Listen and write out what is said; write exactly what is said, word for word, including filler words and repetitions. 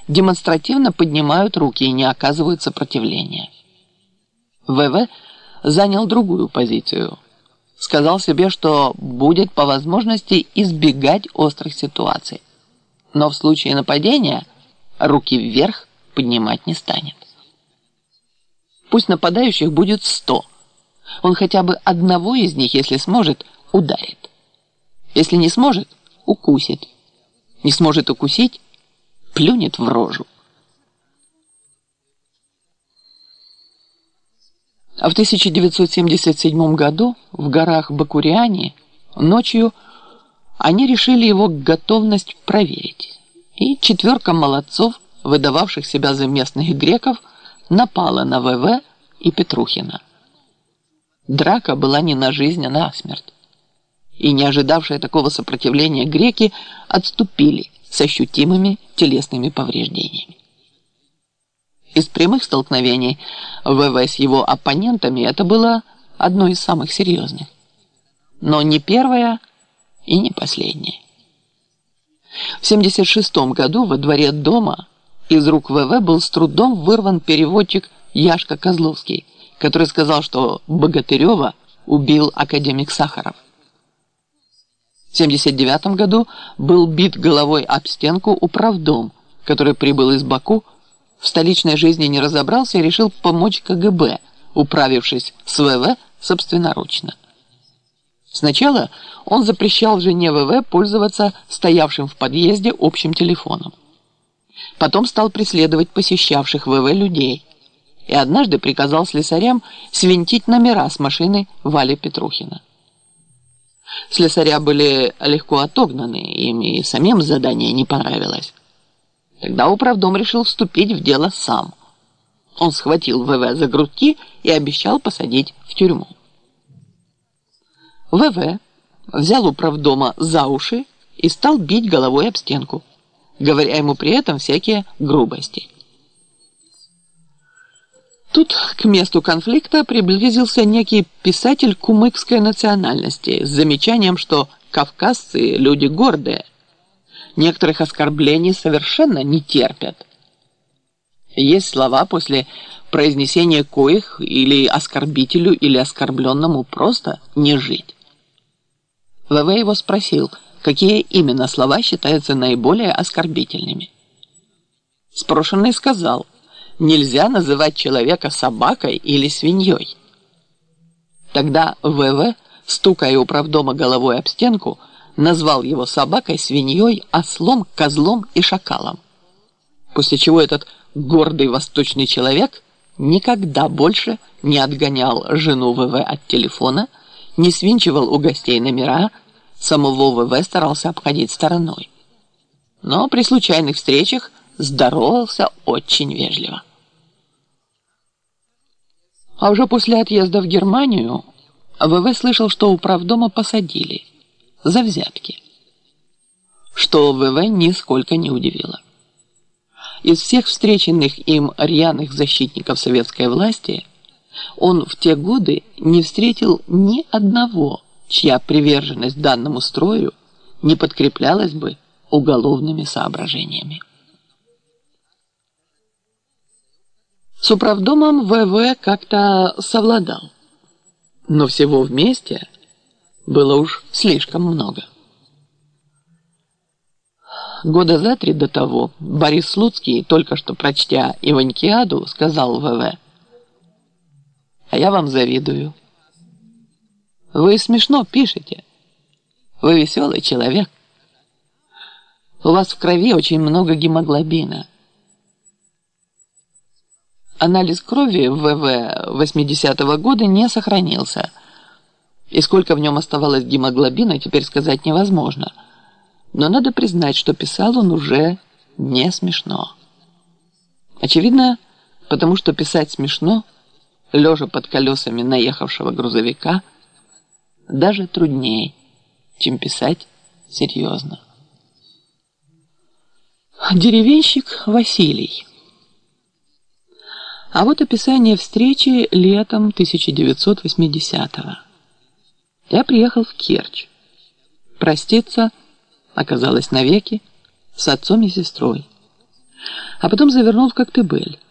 демонстративно поднимают руки и не оказывают сопротивления. ВВ занял другую позицию. Сказал себе, что будет по возможности избегать острых ситуаций, но в случае нападения руки вверх поднимать не станет. Пусть нападающих будет сто. Он хотя бы одного из них, если сможет, ударит. Если не сможет, укусит. Не сможет укусить, плюнет в рожу. А в тысяча девятьсот семьдесят седьмом году в горах Бакуриане ночью они решили его готовность проверить. И четверка молодцов, выдававших себя за местных греков, напала на ВВ и Петрухина. Драка была не на жизнь, а на смерть. И не ожидавшие такого сопротивления греки отступили с ощутимыми телесными повреждениями. Из прямых столкновений ВВ с его оппонентами это было одно из самых серьезных. Но не первое и не последнее. В семьдесят шестом году во дворе дома из рук ВВ был с трудом вырван переводчик Яшка Козловский, который сказал, что Богатырева убил академик Сахаров. В семьдесят девятом году был бит головой об стенку управдом, который прибыл из Баку, в столичной жизни не разобрался и решил помочь КГБ, управившись с ВВ собственноручно. Сначала он запрещал жене ВВ пользоваться стоявшим в подъезде общим телефоном. Потом стал преследовать посещавших ВВ людей и однажды приказал слесарям свинтить номера с машины Вали Петрухина. Слесаря были легко отогнаны, им и самим задание не понравилось. Тогда управдом решил вступить в дело сам. Он схватил ВВ за грудки и обещал посадить в тюрьму. ВВ взял управдома за уши и стал бить головой об стенку, говоря ему при этом всякие грубости. Тут к месту конфликта приблизился некий писатель кумыкской национальности с замечанием, что кавказцы – люди гордые, некоторых оскорблений совершенно не терпят. Есть слова, после произнесения коих или оскорбителю, или оскорбленному просто не жить. ВВ его спросил, какие именно слова считаются наиболее оскорбительными. Спрошенный сказал: нельзя называть человека собакой или свиньей. Тогда ВВ, стукая управдома головой об стенку, назвал его собакой, свиньей, ослом, козлом и шакалом. После чего этот гордый восточный человек никогда больше не отгонял жену ВВ от телефона, не свинчивал у гостей номера, самого ВВ старался обходить стороной. Но при случайных встречах здоровался очень вежливо. А уже после отъезда в Германию ВВ слышал, что управдома посадили за взятки, что ВВ нисколько не удивило. Из всех встреченных им рьяных защитников советской власти он в те годы не встретил ни одного, чья приверженность данному строю не подкреплялась бы уголовными соображениями. С управдомом ВВ как-то совладал, но всего вместе было уж слишком много. Года за три до того Борис Слуцкий, только что прочтя «Иванькиаду», сказал ВВ: «А я вам завидую. Вы смешно пишете. Вы веселый человек. У вас в крови очень много гемоглобина». Анализ крови в ВВ восьмидесятого года не сохранился, и сколько в нем оставалось гемоглобина, теперь сказать невозможно. Но надо признать, что писал он уже не смешно. Очевидно, потому что писать смешно, лежа под колесами наехавшего грузовика, даже труднее, чем писать серьезно. Деревенщик Василий. А вот описание встречи летом тысяча девятьсот восьмидесятого. Я приехал в Керчь. Проститься оказалось навеки с отцом и сестрой. а потом завернул в Коктебель.